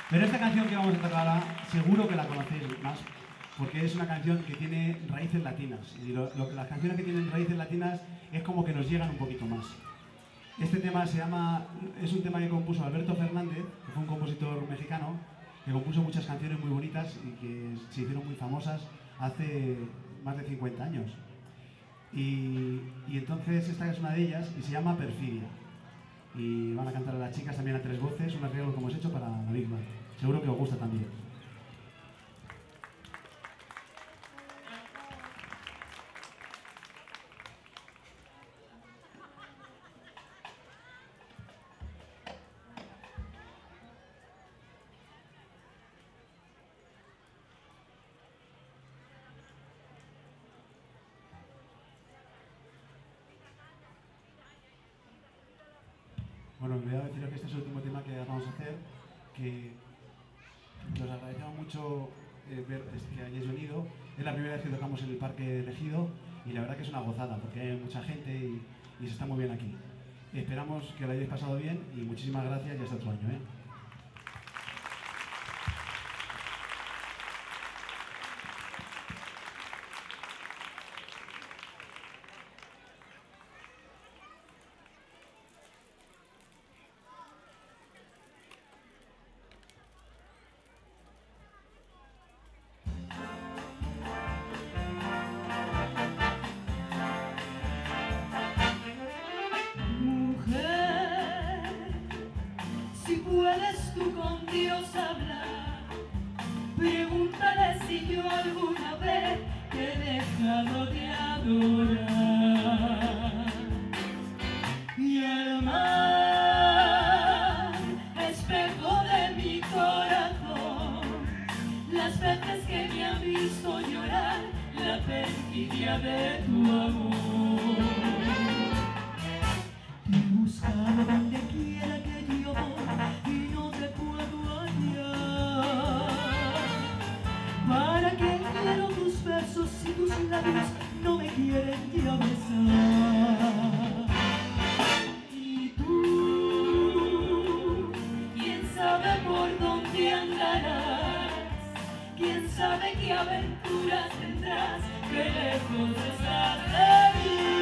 Pero esta canción que vamos a tocar ahora, seguro que la conocéis más, porque es una canción que tiene raíces latinas. Y las canciones que tienen raíces latinas es como que nos llegan un poquito más. Este tema es un tema que compuso Alberto Fernández, que fue un compositor mexicano, que compuso muchas canciones muy bonitas y que se hicieron muy famosas hace más de 50 años. Y entonces esta es una de ellas y se llama Perfidia. Y van a cantar a las chicas también a tres voces, un arreglo que hemos hecho para la Big Band. Seguro que os gusta también. Bueno, voy a deciros que este es el último tema que vamos a hacer, que os agradecemos mucho ver que hayáis venido. Es la primera vez que tocamos en el Parque Elegido y la verdad que es una gozada porque hay mucha gente y se está muy bien aquí. Esperamos que lo hayáis pasado bien y muchísimas gracias y hasta otro año. Si puedes tú con Dios hablar, pregúntale si yo alguna vez te he dejado de adorar. Y el mar, espejo de mi corazón, las veces que me han visto llorar, la perfidia de tu amor. Te he buscado donde quiera que yo voy y no te puedo hallar. ¿Para qué quiero tus versos si tus labios no me quieren ya besar? Y tú, quién sabe por dónde andarás, quién sabe qué aventuras tendrás, qué lejos estás de mí.